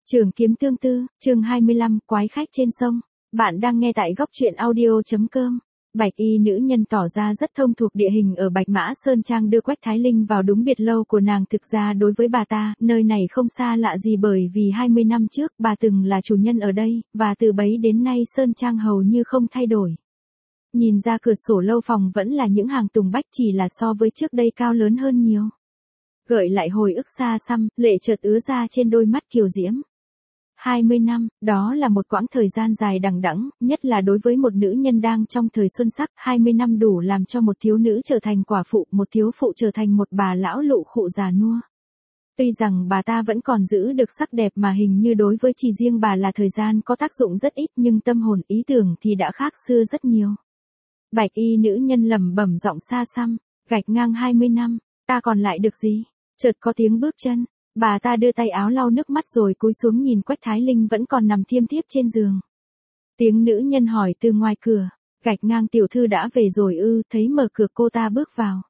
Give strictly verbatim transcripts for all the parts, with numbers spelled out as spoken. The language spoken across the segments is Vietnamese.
Trường kiếm tương tư, chương hai mươi lăm, quái khách trên sông. Bạn đang nghe tại góc truyện audio.com. Bạch y nữ nhân tỏ ra rất thông thuộc địa hình ở Bạch Mã Sơn Trang, đưa Quách Thái Linh vào đúng biệt lâu của nàng. Thực ra đối với bà ta, nơi này không xa lạ gì, bởi vì hai mươi năm trước bà từng là chủ nhân ở đây, và từ bấy đến nay Sơn Trang hầu như không thay đổi. Nhìn ra cửa sổ lâu phòng vẫn là những hàng tùng bách, chỉ là so với trước đây cao lớn hơn nhiều. Gợi lại hồi ức xa xăm, lệ chợt ứa ra trên đôi mắt kiều diễm. hai mươi năm, đó là một quãng thời gian dài đằng đẵng, nhất là đối với một nữ nhân đang trong thời xuân sắc. hai mươi năm đủ làm cho một thiếu nữ trở thành quả phụ, một thiếu phụ trở thành một bà lão lụ khụ già nua. Tuy rằng bà ta vẫn còn giữ được sắc đẹp, mà hình như đối với chỉ riêng bà là thời gian có tác dụng rất ít, nhưng tâm hồn ý tưởng thì đã khác xưa rất nhiều. Bạch y nữ nhân lẩm bẩm giọng xa xăm, gạch ngang hai mươi năm, ta còn lại được gì? Chợt có tiếng bước chân. Bà ta đưa tay áo lau nước mắt rồi cúi xuống nhìn Quách Thái Linh vẫn còn nằm thiêm thiếp trên giường. Tiếng nữ nhân hỏi từ ngoài cửa, gạch ngang tiểu thư đã về rồi ư? Thấy mở cửa cô ta bước vào.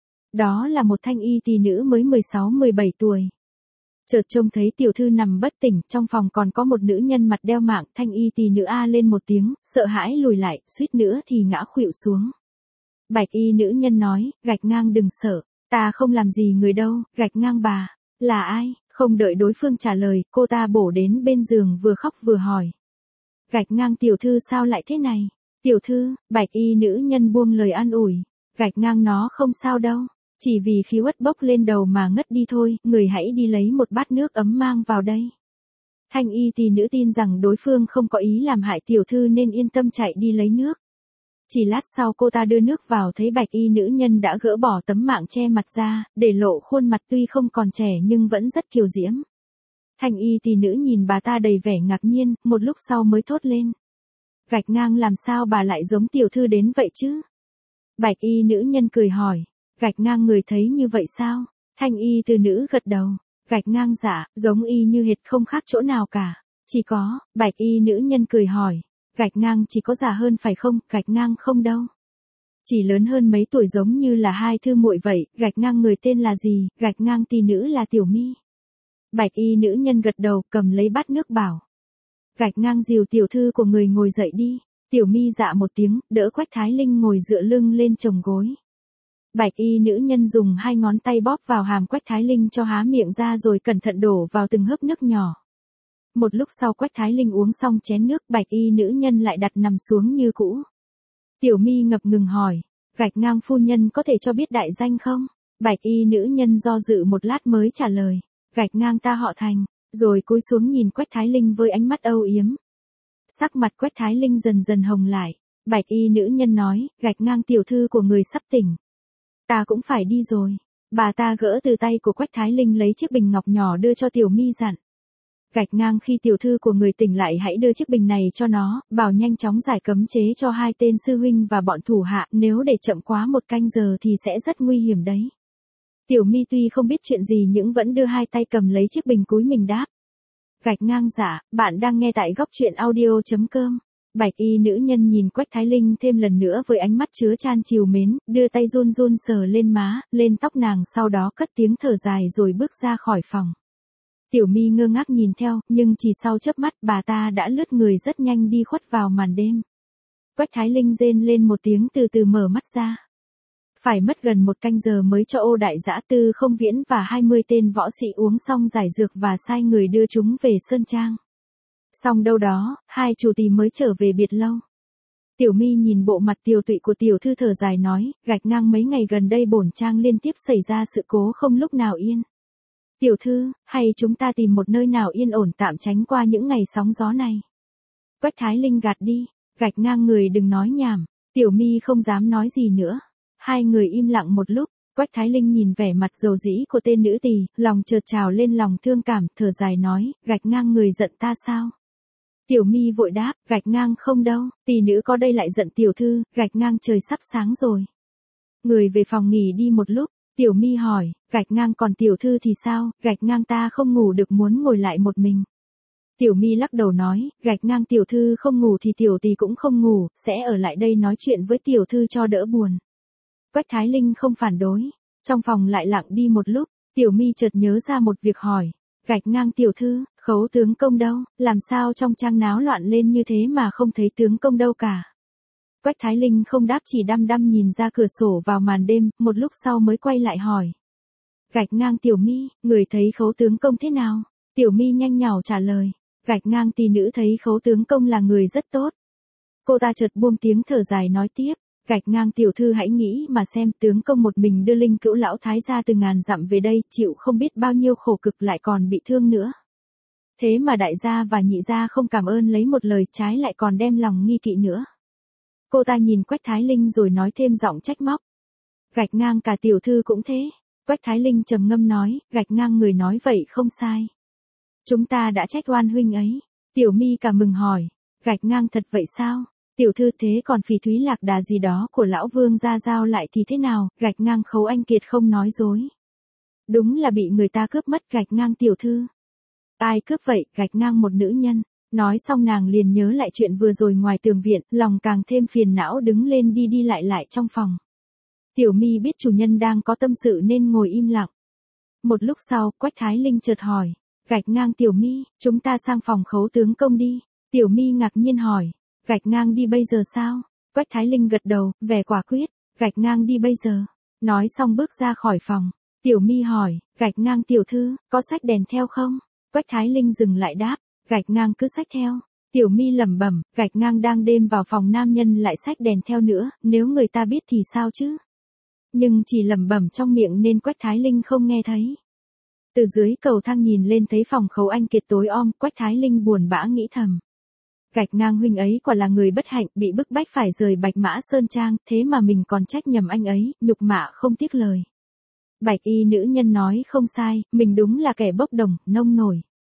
Đó là một thanh y tỷ nữ mới mười sáu mười bảy tuổi. Chợt trông thấy tiểu thư nằm bất tỉnh, trong phòng còn có một nữ nhân mặt đeo mạng. Thanh y tỷ nữ a lên một tiếng, sợ hãi lùi lại, suýt nữa thì ngã khuỵu xuống. Bạch y nữ nhân nói, gạch ngang đừng sợ, ta không làm gì người đâu. Gạch ngang bà là ai? Không đợi đối phương trả lời, cô ta bổ đến bên giường, vừa khóc vừa hỏi. Gạch ngang tiểu thư sao lại thế này? Tiểu thư, bạch y nữ nhân buông lời an ủi. Gạch ngang nó không sao đâu, chỉ vì khí uất bốc lên đầu mà ngất đi thôi, người hãy đi lấy một bát nước ấm mang vào đây. Thanh y tỷ nữ tin rằng đối phương không có ý làm hại tiểu thư nên yên tâm chạy đi lấy nước. Chỉ lát sau cô ta đưa nước vào, thấy bạch y nữ nhân đã gỡ bỏ tấm mạng che mặt ra, để lộ khuôn mặt tuy không còn trẻ nhưng vẫn rất kiều diễm. Thanh y tỷ nữ nhìn bà ta đầy vẻ ngạc nhiên, một lúc sau mới thốt lên. Gạch ngang làm sao bà lại giống tiểu thư đến vậy chứ? Bạch y nữ nhân cười hỏi. Gạch ngang người thấy như vậy sao? Thanh y tỷ nữ gật đầu. Gạch ngang dạ, giống y như hệt, không khác chỗ nào cả. Chỉ có, bạch y nữ nhân cười hỏi. Gạch ngang chỉ có già hơn phải không? Gạch ngang không đâu. Chỉ lớn hơn mấy tuổi, giống như là hai thư muội vậy. Gạch ngang người tên là gì? Gạch ngang tỷ nữ là Tiểu Mi. Bạch y nữ nhân gật đầu, cầm lấy bát nước bảo. Gạch ngang dìu tiểu thư của người ngồi dậy đi. Tiểu Mi dạ một tiếng, đỡ Quách Thái Linh ngồi dựa lưng lên chồng gối. Bạch y nữ nhân dùng hai ngón tay bóp vào hàm Quách Thái Linh cho há miệng ra, rồi cẩn thận đổ vào từng hớp nước nhỏ. Một lúc sau Quách Thái Linh uống xong chén nước, bạch y nữ nhân lại đặt nằm xuống như cũ. Tiểu Mi ngập ngừng hỏi, gạch ngang phu nhân có thể cho biết đại danh không? Bạch y nữ nhân do dự một lát mới trả lời, gạch ngang ta họ Thành, rồi cúi xuống nhìn Quách Thái Linh với ánh mắt âu yếm. Sắc mặt Quách Thái Linh dần dần hồng lại. Bạch y nữ nhân nói, gạch ngang tiểu thư của người sắp tỉnh. Ta cũng phải đi rồi. Bà ta gỡ từ tay của Quách Thái Linh lấy chiếc bình ngọc nhỏ đưa cho Tiểu Mi dặn. Gạch ngang khi tiểu thư của người tỉnh lại hãy đưa chiếc bình này cho nó, bảo nhanh chóng giải cấm chế cho hai tên sư huynh và bọn thủ hạ, nếu để chậm quá một canh giờ thì sẽ rất nguy hiểm đấy. Tiểu Mi tuy không biết chuyện gì nhưng vẫn đưa hai tay cầm lấy chiếc bình cúi mình đáp. Gạch ngang dạ, bạn đang nghe tại góc truyện audio.com. Bạch y nữ nhân nhìn Quách Thái Linh thêm lần nữa với ánh mắt chứa chan trìu mến, đưa tay run run sờ lên má, lên tóc nàng, sau đó cất tiếng thở dài rồi bước ra khỏi phòng. Tiểu Mi ngơ ngác nhìn theo, nhưng chỉ sau chớp mắt bà ta đã lướt người rất nhanh đi khuất vào màn đêm. Quách Thái Linh rên lên một tiếng, từ từ mở mắt ra. Phải mất gần một canh giờ mới cho Ô Đại Dã, Tư Không Viễn và hai mươi tên võ sĩ uống xong giải dược và sai người đưa chúng về Sơn Trang. Xong đâu đó, hai chủ tỳ mới trở về biệt lâu. Tiểu Mi nhìn bộ mặt tiều tụy của tiểu thư thở dài nói, gạch ngang mấy ngày gần đây bổn trang liên tiếp xảy ra sự cố không lúc nào yên. Tiểu thư, hay chúng ta tìm một nơi nào yên ổn tạm tránh qua những ngày sóng gió này. Quách Thái Linh gạt đi, gạch ngang người đừng nói nhảm. Tiểu Mi không dám nói gì nữa. Hai người im lặng một lúc, Quách Thái Linh nhìn vẻ mặt dầu dĩ của tên nữ tỳ, lòng chợt trào lên lòng thương cảm, thở dài nói, gạch ngang người giận ta sao? Tiểu Mi vội đáp, gạch ngang không đâu, tỷ nữ có đây lại giận tiểu thư, gạch ngang trời sắp sáng rồi. Người về phòng nghỉ đi một lúc. Tiểu Mi hỏi, gạch ngang còn tiểu thư thì sao? Gạch ngang ta không ngủ được, muốn ngồi lại một mình. Tiểu Mi lắc đầu nói, gạch ngang tiểu thư không ngủ thì tiểu tỷ cũng không ngủ, sẽ ở lại đây nói chuyện với tiểu thư cho đỡ buồn. Quách Thái Linh không phản đối. Trong phòng lại lặng đi một lúc, Tiểu Mi chợt nhớ ra một việc hỏi, Gạch ngang tiểu thư, Khấu tướng công đâu, làm sao trong trang náo loạn lên như thế mà không thấy tướng công đâu cả. Quách Thái Linh không đáp chỉ đăm đăm nhìn ra cửa sổ vào màn đêm, một lúc sau mới quay lại hỏi. Gạch ngang tiểu mi, người thấy Khấu tướng công thế nào? Tiểu mi nhanh nhảu trả lời. Gạch ngang tỷ nữ thấy Khấu tướng công là người rất tốt. Cô ta chợt buông tiếng thở dài nói tiếp. Gạch ngang tiểu thư hãy nghĩ mà xem, tướng công một mình đưa Linh Cữu lão thái gia từ ngàn dặm về đây, chịu không biết bao nhiêu khổ cực lại còn bị thương nữa. Thế mà đại gia và nhị gia không cảm ơn lấy một lời, trái lại còn đem lòng nghi kỵ nữa. Cô ta nhìn Quách Thái Linh rồi nói thêm giọng trách móc. Gạch ngang cả tiểu thư cũng thế. Quách Thái Linh trầm ngâm nói, gạch ngang người nói vậy không sai. Chúng ta đã trách oan huynh ấy. Tiểu mi cả mừng hỏi, gạch ngang thật vậy sao? Tiểu thư thế còn phỉ thúy lạc đà gì đó của lão vương gia giao lại thì thế nào? Gạch ngang Khấu Anh Kiệt không nói dối. Đúng là bị người ta cướp mất gạch ngang tiểu thư. Ai cướp vậy? Gạch ngang một nữ nhân. Nói xong nàng liền nhớ lại chuyện vừa rồi ngoài tường viện, lòng càng thêm phiền não đứng lên đi đi lại lại trong phòng. Tiểu mi biết chủ nhân đang có tâm sự nên ngồi im lặng. Một lúc sau, Quách Thái Linh chợt hỏi. Gạch ngang tiểu mi, chúng ta sang phòng Khấu tướng công đi. Tiểu mi ngạc nhiên hỏi. Gạch ngang đi bây giờ sao? Quách Thái Linh gật đầu, vẻ quả quyết. Gạch ngang đi bây giờ. Nói xong bước ra khỏi phòng. Tiểu mi hỏi, gạch ngang tiểu thư, có xách đèn theo không? Quách Thái Linh dừng lại đáp, gạch ngang cứ xách theo. Tiểu mi lẩm bẩm, gạch ngang đang đêm vào phòng nam nhân lại xách đèn theo nữa, nếu người ta biết thì sao chứ? Nhưng chỉ lẩm bẩm trong miệng nên Quách Thái Linh không nghe thấy. Từ dưới cầu thang nhìn lên thấy phòng Khấu Anh Kiệt tối om, Quách Thái Linh buồn bã nghĩ thầm. Gạch ngang huynh ấy quả là người bất hạnh, bị bức bách phải rời Bạch Mã Sơn Trang, thế mà mình còn trách nhầm anh ấy, nhục mạ không tiếc lời. Bạch y nữ nhân nói không sai, mình đúng là kẻ bốc đồng, nông nổi.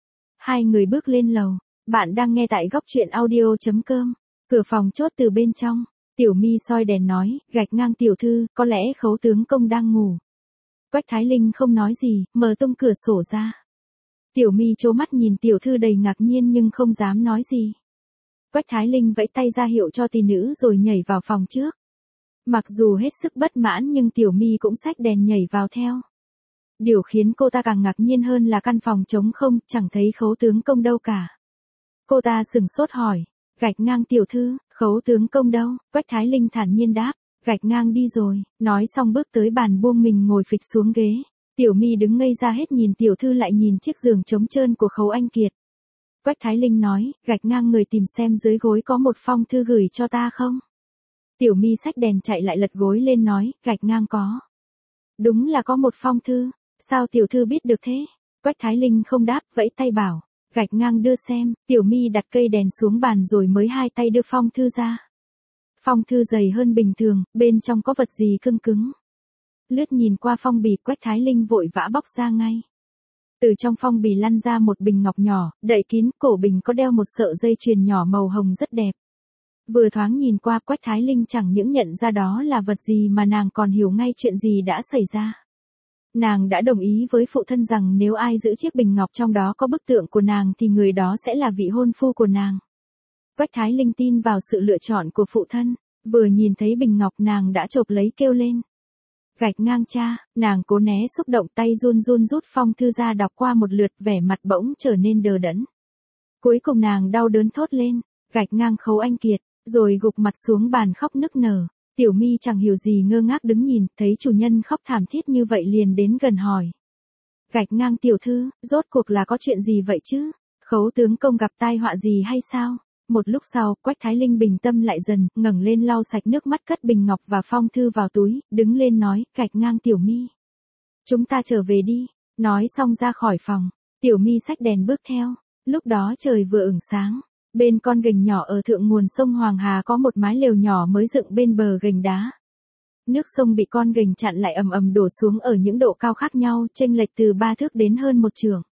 Hai người bước lên lầu. Bạn đang nghe tại góc truyện audio.com. Cửa phòng chốt từ bên trong. Tiểu mi soi đèn nói, gạch ngang tiểu thư, có lẽ Khấu tướng công đang ngủ. Quách Thái Linh không nói gì, mở tung cửa sổ ra. Tiểu mi trố mắt nhìn tiểu thư đầy ngạc nhiên nhưng không dám nói gì. Quách Thái Linh vẫy tay ra hiệu cho tỷ nữ rồi nhảy vào phòng trước. Mặc dù hết sức bất mãn nhưng tiểu mi cũng xách đèn nhảy vào theo. Điều khiến cô ta càng ngạc nhiên hơn là căn phòng trống không, chẳng thấy Khấu tướng công đâu cả. Cô ta sửng sốt hỏi, gạch ngang tiểu thư, Khấu tướng công đâu? Quách Thái Linh thản nhiên đáp, gạch ngang đi rồi. Nói xong bước tới bàn buông mình ngồi phịch xuống ghế. Tiểu mi đứng ngây ra hết nhìn tiểu thư lại nhìn chiếc giường trống trơn của Khấu Anh Kiệt. Quách Thái Linh nói, gạch ngang người tìm xem dưới gối có một phong thư gửi cho ta không? Tiểu mi xách đèn chạy lại lật gối lên nói, gạch ngang có. Đúng là có một phong thư, sao tiểu thư biết được thế? Quách Thái Linh không đáp, vẫy tay bảo, gạch ngang đưa xem. Tiểu mi đặt cây đèn xuống bàn rồi mới hai tay đưa phong thư ra. Phong thư dày hơn bình thường, bên trong có vật gì cứng cứng. Lướt nhìn qua phong bì, Quách Thái Linh vội vã bóc ra ngay. Từ trong phong bì lăn ra một bình ngọc nhỏ, đậy kín, cổ bình có đeo một sợi dây chuyền nhỏ màu hồng rất đẹp. Vừa thoáng nhìn qua, Quách Thái Linh chẳng những nhận ra đó là vật gì mà nàng còn hiểu ngay chuyện gì đã xảy ra. Nàng đã đồng ý với phụ thân rằng nếu ai giữ chiếc bình ngọc trong đó có bức tượng của nàng thì người đó sẽ là vị hôn phu của nàng. Quách Thái Linh tin vào sự lựa chọn của phụ thân, vừa nhìn thấy bình ngọc nàng đã chộp lấy kêu lên. Gạch ngang cha, nàng cố né xúc động, tay run run rút phong thư ra đọc qua một lượt, vẻ mặt bỗng trở nên đờ đẫn. Cuối cùng nàng đau đớn thốt lên, gạch ngang Khấu Anh Kiệt, rồi gục mặt xuống bàn khóc nức nở. Tiểu mi chẳng hiểu gì ngơ ngác đứng nhìn, thấy chủ nhân khóc thảm thiết như vậy liền đến gần hỏi. Gạch ngang tiểu thư, rốt cuộc là có chuyện gì vậy chứ? Khấu tướng công gặp tai họa gì hay sao? Một lúc sau, Quách Thái Linh bình tâm lại dần, ngẩng lên lau sạch nước mắt cất bình ngọc và phong thư vào túi, đứng lên nói, gạch ngang tiểu mi. Chúng ta trở về đi. Nói xong ra khỏi phòng, tiểu mi xách đèn bước theo. Lúc đó trời vừa ửng sáng. Bên con gành nhỏ ở thượng nguồn sông Hoàng Hà có một mái lều nhỏ mới dựng bên bờ gành đá. Nước sông bị con gành chặn lại ầm ầm đổ xuống ở những độ cao khác nhau, chênh lệch từ ba thước đến hơn một trượng.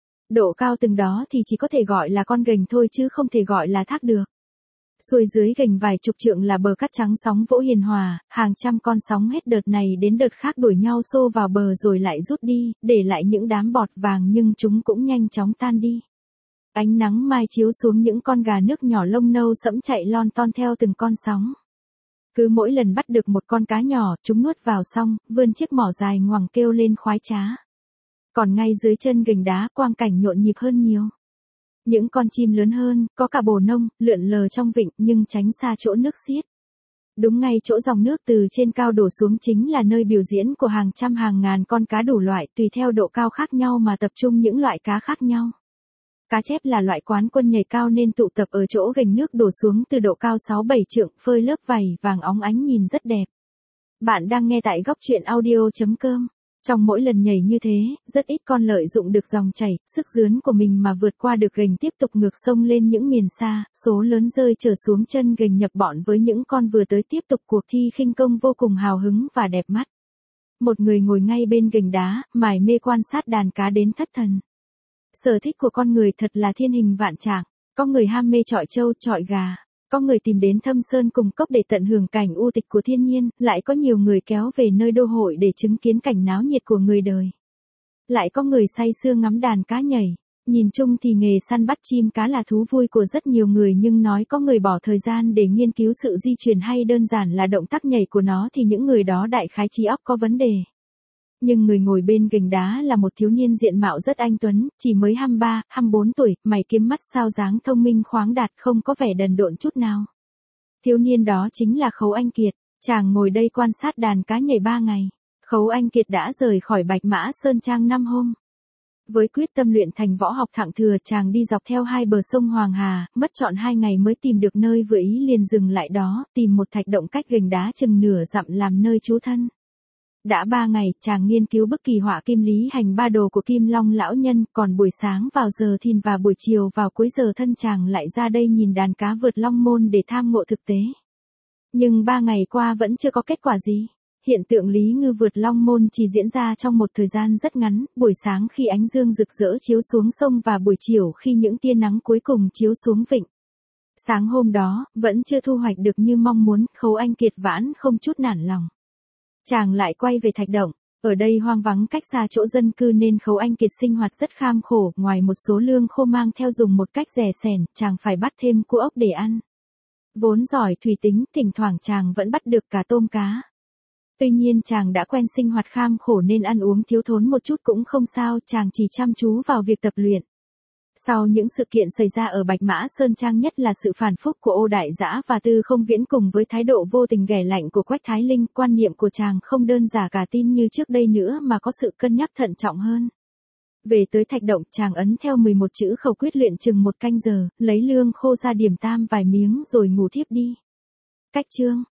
Độ cao từng đó thì chỉ có thể gọi là con gành thôi chứ không thể gọi là thác được. Xuôi dưới gành vài chục trượng là bờ cát trắng sóng vỗ hiền hòa, hàng trăm con sóng hết đợt này đến đợt khác đuổi nhau xô vào bờ rồi lại rút đi, để lại những đám bọt vàng nhưng chúng cũng nhanh chóng tan đi. Ánh nắng mai chiếu xuống những con gà nước nhỏ lông nâu sẫm chạy lon ton theo từng con sóng. Cứ mỗi lần bắt được một con cá nhỏ, chúng nuốt vào xong, vươn chiếc mỏ dài ngoằng kêu lên khoái trá. Còn ngay dưới chân gành đá quang cảnh nhộn nhịp hơn nhiều. Những con chim lớn hơn, có cả bồ nông, lượn lờ trong vịnh nhưng tránh xa chỗ nước xiết. Đúng ngay chỗ dòng nước từ trên cao đổ xuống chính là nơi biểu diễn của hàng trăm hàng ngàn con cá đủ loại tùy theo độ cao khác nhau mà tập trung những loại cá khác nhau. Cá chép là loại quán quân nhảy cao nên tụ tập ở chỗ gành nước đổ xuống từ độ cao sáu bảy trượng phơi lớp vảy vàng óng ánh nhìn rất đẹp. Bạn đang nghe tại góc truyện audio chấm com. Trong mỗi lần nhảy như thế, rất ít con lợi dụng được dòng chảy, sức dướn của mình mà vượt qua được gành tiếp tục ngược sông lên những miền xa, số lớn rơi trở xuống chân gành nhập bọn với những con vừa tới tiếp tục cuộc thi khinh công vô cùng hào hứng và đẹp mắt. Một người ngồi ngay bên gành đá, mải mê quan sát đàn cá đến thất thần. Sở thích của con người thật là thiên hình vạn trạng, có người ham mê chọi trâu, chọi gà. Có người tìm đến thâm sơn cùng cốc để tận hưởng cảnh u tịch của thiên nhiên, lại có nhiều người kéo về nơi đô hội để chứng kiến cảnh náo nhiệt của người đời. Lại có người say sưa ngắm đàn cá nhảy. Nhìn chung thì nghề săn bắt chim cá là thú vui của rất nhiều người nhưng nói có người bỏ thời gian để nghiên cứu sự di truyền hay đơn giản là động tác nhảy của nó thì những người đó đại khái trí óc có vấn đề. Nhưng người ngồi bên gành đá là một thiếu niên diện mạo rất anh tuấn, chỉ mới hai mươi ba, hai mươi bốn tuổi, mày kiếm mắt sao dáng thông minh khoáng đạt không có vẻ đần độn chút nào. Thiếu niên đó chính là Khấu Anh Kiệt, chàng ngồi đây quan sát đàn cá nhảy ba ngày. Khấu Anh Kiệt đã rời khỏi Bạch Mã Sơn Trang năm hôm. Với quyết tâm luyện thành võ học thượng thừa chàng đi dọc theo hai bờ sông Hoàng Hà, mất trọn hai ngày mới tìm được nơi vừa ý liền dừng lại đó, tìm một thạch động cách gành đá chừng nửa dặm làm nơi trú thân. Đã ba ngày, chàng nghiên cứu bức kỳ họa Kim Lý Hành Ba Đồ của Kim Long lão nhân, còn buổi sáng vào giờ thìn và buổi chiều vào cuối giờ thân chàng lại ra đây nhìn đàn cá vượt long môn để tham ngộ thực tế. Nhưng ba ngày qua vẫn chưa có kết quả gì. Hiện tượng Lý Ngư vượt long môn chỉ diễn ra trong một thời gian rất ngắn, buổi sáng khi ánh dương rực rỡ chiếu xuống sông và buổi chiều khi những tia nắng cuối cùng chiếu xuống vịnh. Sáng hôm đó, vẫn chưa thu hoạch được như mong muốn, Khấu Anh Kiệt vãn không chút nản lòng. Chàng lại quay về thạch động, ở đây hoang vắng cách xa chỗ dân cư nên Khấu Anh Kiệt sinh hoạt rất kham khổ, ngoài một số lương khô mang theo dùng một cách rẻ sẻn, chàng phải bắt thêm cua ốc để ăn. Vốn giỏi thủy tính, thỉnh thoảng chàng vẫn bắt được cả tôm cá. Tuy nhiên chàng đã quen sinh hoạt kham khổ nên ăn uống thiếu thốn một chút cũng không sao, chàng chỉ chăm chú vào việc tập luyện. Sau những sự kiện xảy ra ở Bạch Mã Sơn Trang nhất là sự phản phúc của Ô Đại Dã và Tư Không Viễn cùng với thái độ vô tình ghẻ lạnh của Quách Thái Linh, quan niệm của chàng không đơn giản cả tin như trước đây nữa mà có sự cân nhắc thận trọng hơn. Về tới thạch động, chàng ấn theo mười một chữ khẩu quyết luyện chừng một canh giờ, lấy lương khô ra điểm tam vài miếng rồi ngủ thiếp đi. Cách chương